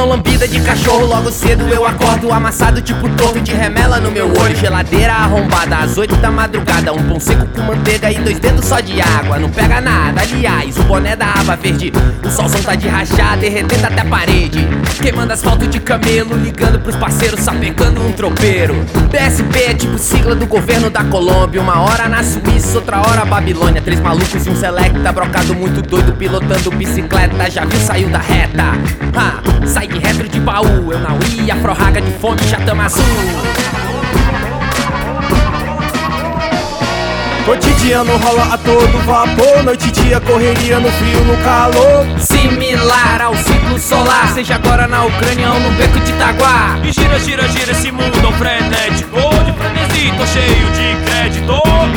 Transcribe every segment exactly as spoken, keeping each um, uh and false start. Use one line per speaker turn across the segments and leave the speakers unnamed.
mão lambida de cachorro. Logo cedo eu acordo amassado tipo torto de remela no meu olho. Geladeira arrombada às oito da madrugada. Um pão seco com manteiga e dois dedos só de água. Não pega nada, aliás, o boné da aba verde. O solzão tá de rachar, derretendo até a parede. Queimando asfalto de camelo, ligando pros parceiros, sapecando um tropeiro. B S B é tipo sigla do governo da Colômbia. Uma hora na Suíça, outra hora Babilônia. Três malucos e um selecta, brocado muito doido, pilotando bicicleta. Já viu, saiu da reta. Ah, sai de retro de baú. Eu na Wii, afro-raga de fonte, já tamo azul.
Cotidiano rola a todo vapor, noite e dia, correria no frio, no calor.
Similar ao ciclo solar, seja agora na Ucrânia ou no beco de Itaguá.
E gira, gira, gira esse mundo ao frenético, de frenesi, tô cheio de crédito.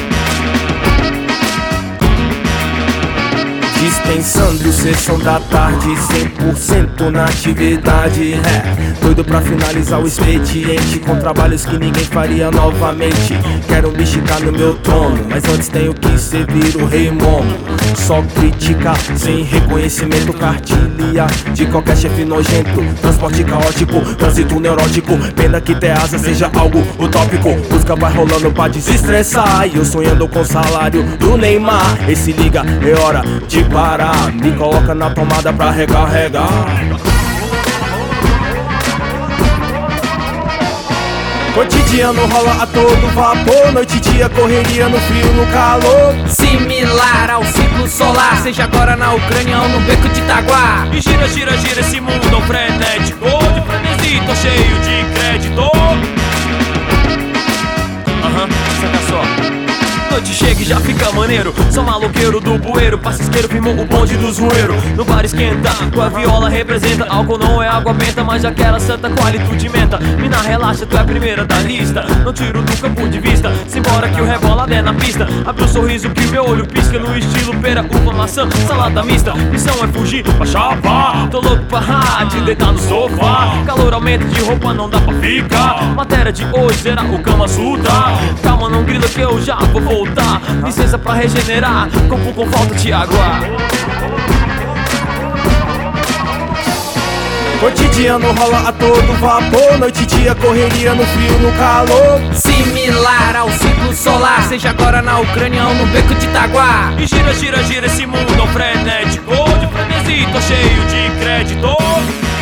Dispensando sessão da tarde, cem por cento na atividade. É, doido pra finalizar o expediente, com trabalhos que ninguém faria novamente. Quero me esticar no meu trono, mas antes tenho que servir o rei momo. Só crítica, sem reconhecimento, cartilha de qualquer chefe nojento. Transporte caótico, trânsito neurótico. Pena que ter asa seja algo utópico. Música vai rolando pra desestressar, e eu sonhando com o salário do Neymar. E se liga, é hora de parar, me coloca na tomada pra recarregar. Cotidiano rola a todo vapor, noite e dia, correria no frio, no calor.
Similar ao ciclo solar, seja agora na Ucrânia ou no beco de Itaguá.
E gira, gira, gira esse mundo ao frenético, de frenesi, tô cheio de crédito. Aham, uhum, saca só. Noite chega e já fica maneiro. Sou maloqueiro do bueiro, passisqueiro, firmou o bonde do zoeiro. No bar esquenta, com a viola representa. Álcool não é água benta, mas aquela santa qualitude menta. Mina, relaxa, tu é a primeira da lista. Não tiro do campo de vista, simbora que o rebola é na pista. Abre um sorriso que meu olho pisca, no estilo pera, uva, maçã, salada mista. Missão é fugir pra chapa, tô louco pra rádio, deitar no sofá. Calor aumenta, de roupa não dá pra ficar. Matéria de hoje será o Kama Sutra. Calma, não grila que eu já vou voltar. Licença pra regenerar, corpo com falta de água.
Cotidiano rola a todo vapor, noite e dia, correria no frio, no calor.
Similar ao ciclo solar, seja agora na Ucrânia ou no beco de Itaguá.
E gira, gira, gira esse mundo ao frenético, de frenesi, tô cheio de crédito.